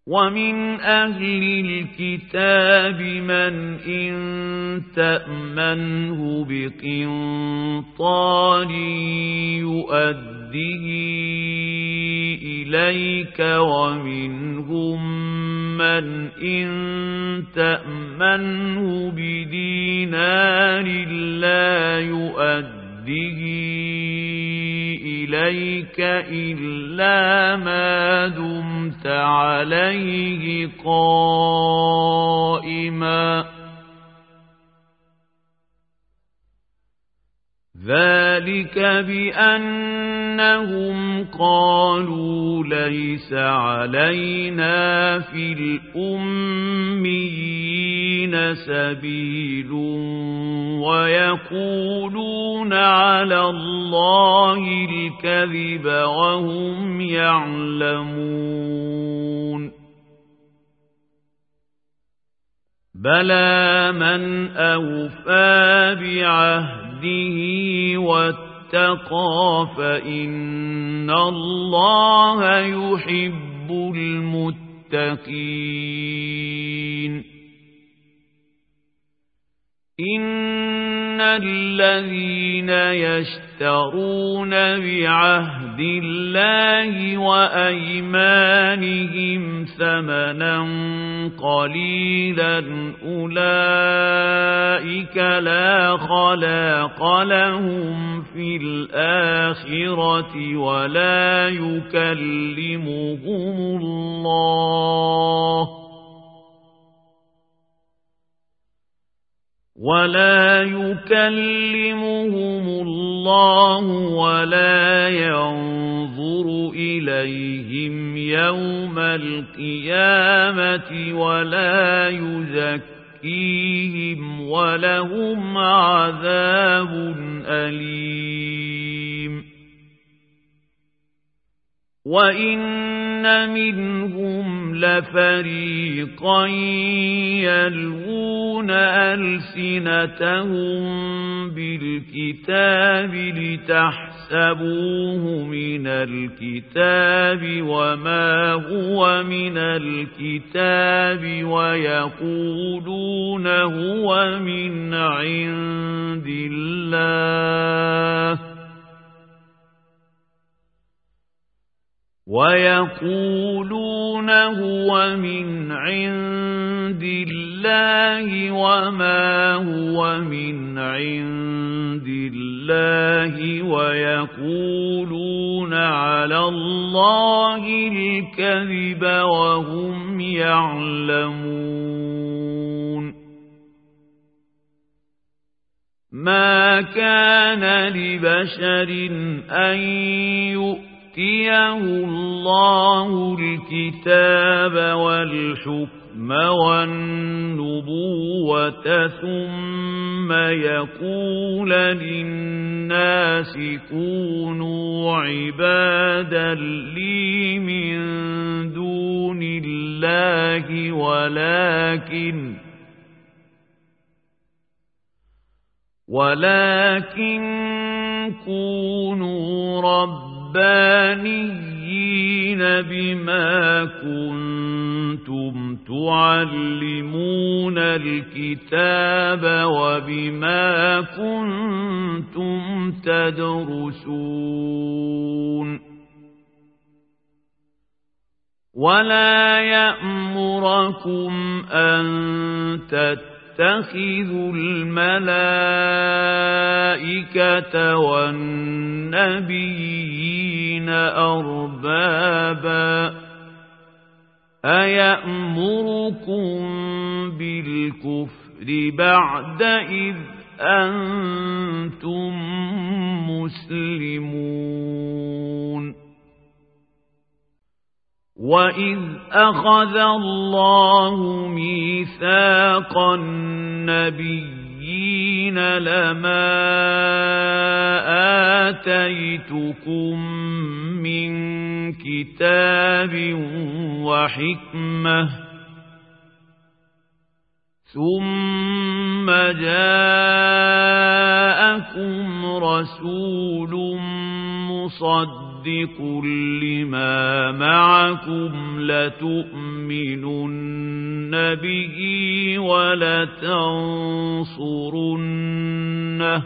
ومن أهل الكتاب من إن تأمنه بقنطار يؤده إليك ومنهم من إن تأمنه بدينار لا يؤده إليك إلا ما دمت عليه قائما ذلك بأنهم قالوا ليس علينا في الأميين سبيل ويقولون على الله الكذب وهم يعلمون بلى من أوفى بعهده واتقى فإن الله يحب المتقين إن الذين يشترون بعهد الله وأيمانهم ثمنا قليلا أولئك لا خلاق لهم في الآخرة ولا يكلمهم الله ولا ينظر إليهم يوم القيامة ولا يزكيهم ولهم عذاب أليم وإن منهم لفريقا يلوون ألسنتهم بالكتاب لتحسبوه من الكتاب وما هو من الكتاب ويقولون هو من عند الله وما هو من عند الله ويقولون على الله الكذب وهم يعلمون ما كان لبشر أن يؤتيه الله الكتاب والحكم والنبوة ثم يقول للناس كونوا عبادا لي من دون الله ولكن كونوا ربانيين بما كنتم تعلمون الكتاب وبما كنتم تدرسون ولا يأمركم أن تتخذوا الملائكة والنبيين أربابا أيأمركم بالكفر بعد إذ أنتم مسلمون وإذ أخذ الله ميثاق النبيين لما آتيتكم من كتاب وحكمة ثم جاءكم رسول مصدق مُصَدِّقٌ لِّمَا مَعَكُمْ لَتُؤْمِنُنَّ بِهِ وَلَتَنصُرُنَّهُ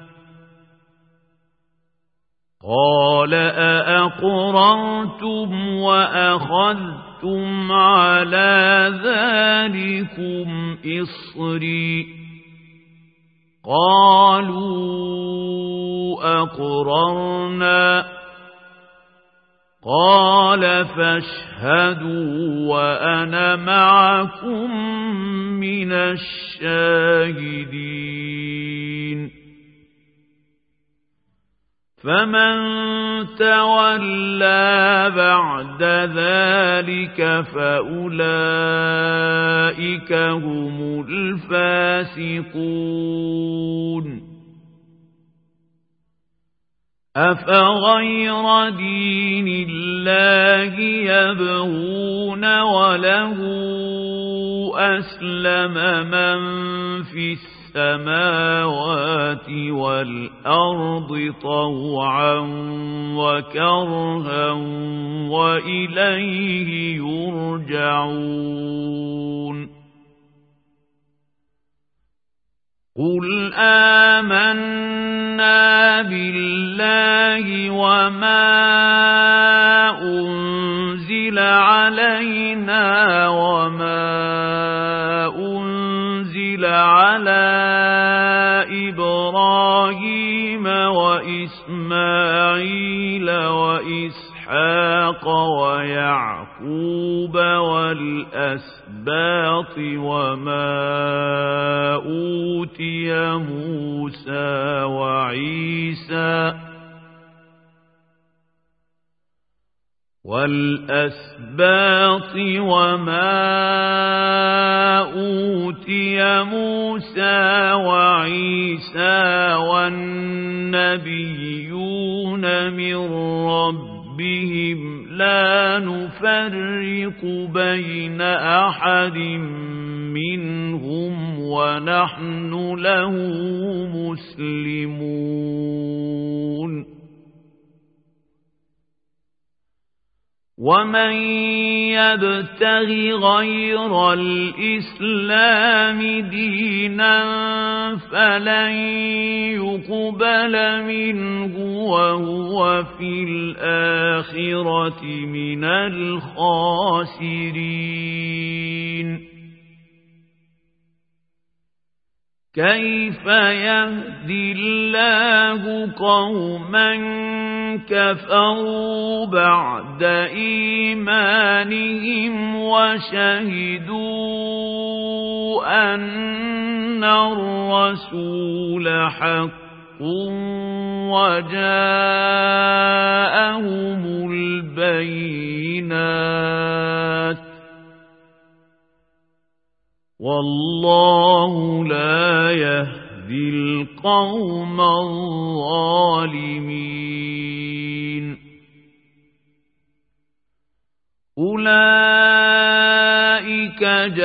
قَالَ أَأَقْرَرْتُمْ وَأَخَذْتُمْ عَلَى ذَلِكُمْ إِصْرِي قَالُوا أَقْرَرْنَا قَالَ فَاشْهَدُوا وَأَنَا مَعَكُمْ مِنَ الشَّاهِدِينَ فَمَن تَوَلَّى بَعْدَ ذَلِكَ فَأُولَئِكَ هُمُ الْفَاسِقُونَ أَفَغَيْرَ دِينِ اللَّهِ يَبْغُونَ وَلَهُ أَسْلَمَ مَن فِي السَّمَاوَاتِ وَالْأَرْضِ طَوْعًا وَكَرْهًا وَإِلَيْهِ يُرْجَعُونَ قُلْ آمَنَّا بِاللَّهِ وَمَا أُنزِلَ عَلَيْنَا وَمَا أُنزِلَ عَلَى إِبْرَاهِيمَ وَإِسْمَاعِيلَ وَإِسْحَاقَ وَيَعْقُوبَ وَالْأَسْبَاطِ وَمَا أُوتِيَ مُوسَى وعيسى والنبيون من ربهم لا نفرق بين أحد منهم ونحن له مسلمون ومن يبتغ غير الإسلام دينا فلن يقبل منه وهو في الآخرة من الخاسرين كيف يهدي الله قوما كفروا بعد إيمانهم وشهدوا أن الرسول حق وجاءهم البينات والله لا يهدي القوم الظالمين أولئك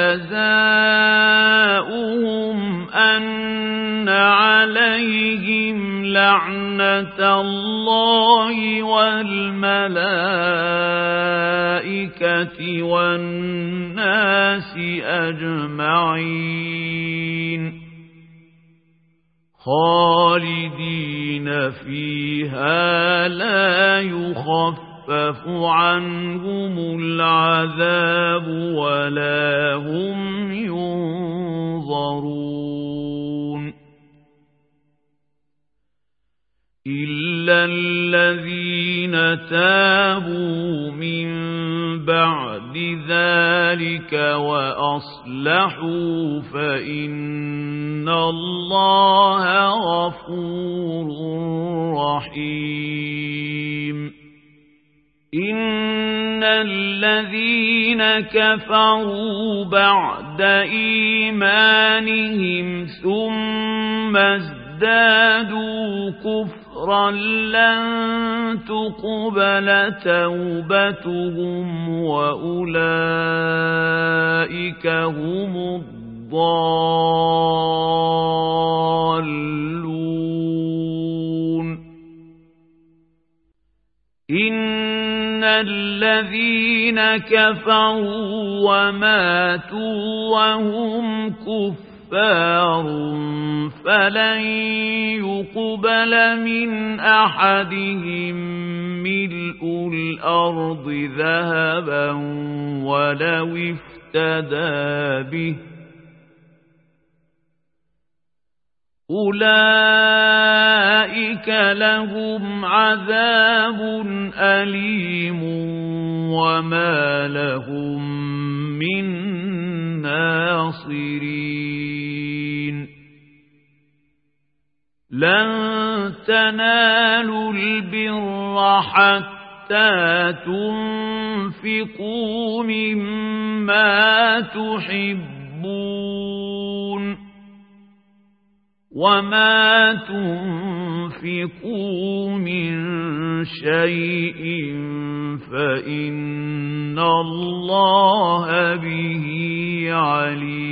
جزاؤهم أن عليهم لعنة الله والملائكة والناس أجمعين خالدين فيها لا يخفف عنهم العذاب ولا هم ينظرون إلا الذين تابوا من بعد ذلك وأصلحوا فإن الله غفور رحيم إن الذين كفروا بعد إيمانهم ثم ازدادوا كفرا لن تقبل توبتهم وأولئك هم الضالون الذين كفروا وماتوا وهم كفار فلن يقبل من أحدهم ملء الأرض ذهبا ولو افتدى به أولئك لهم عذاب أليم وما لهم من ناصرين لن تنالوا البر حتى تنفقوا مما تحبون وما تنفقوا من شيء فإن الله به عليم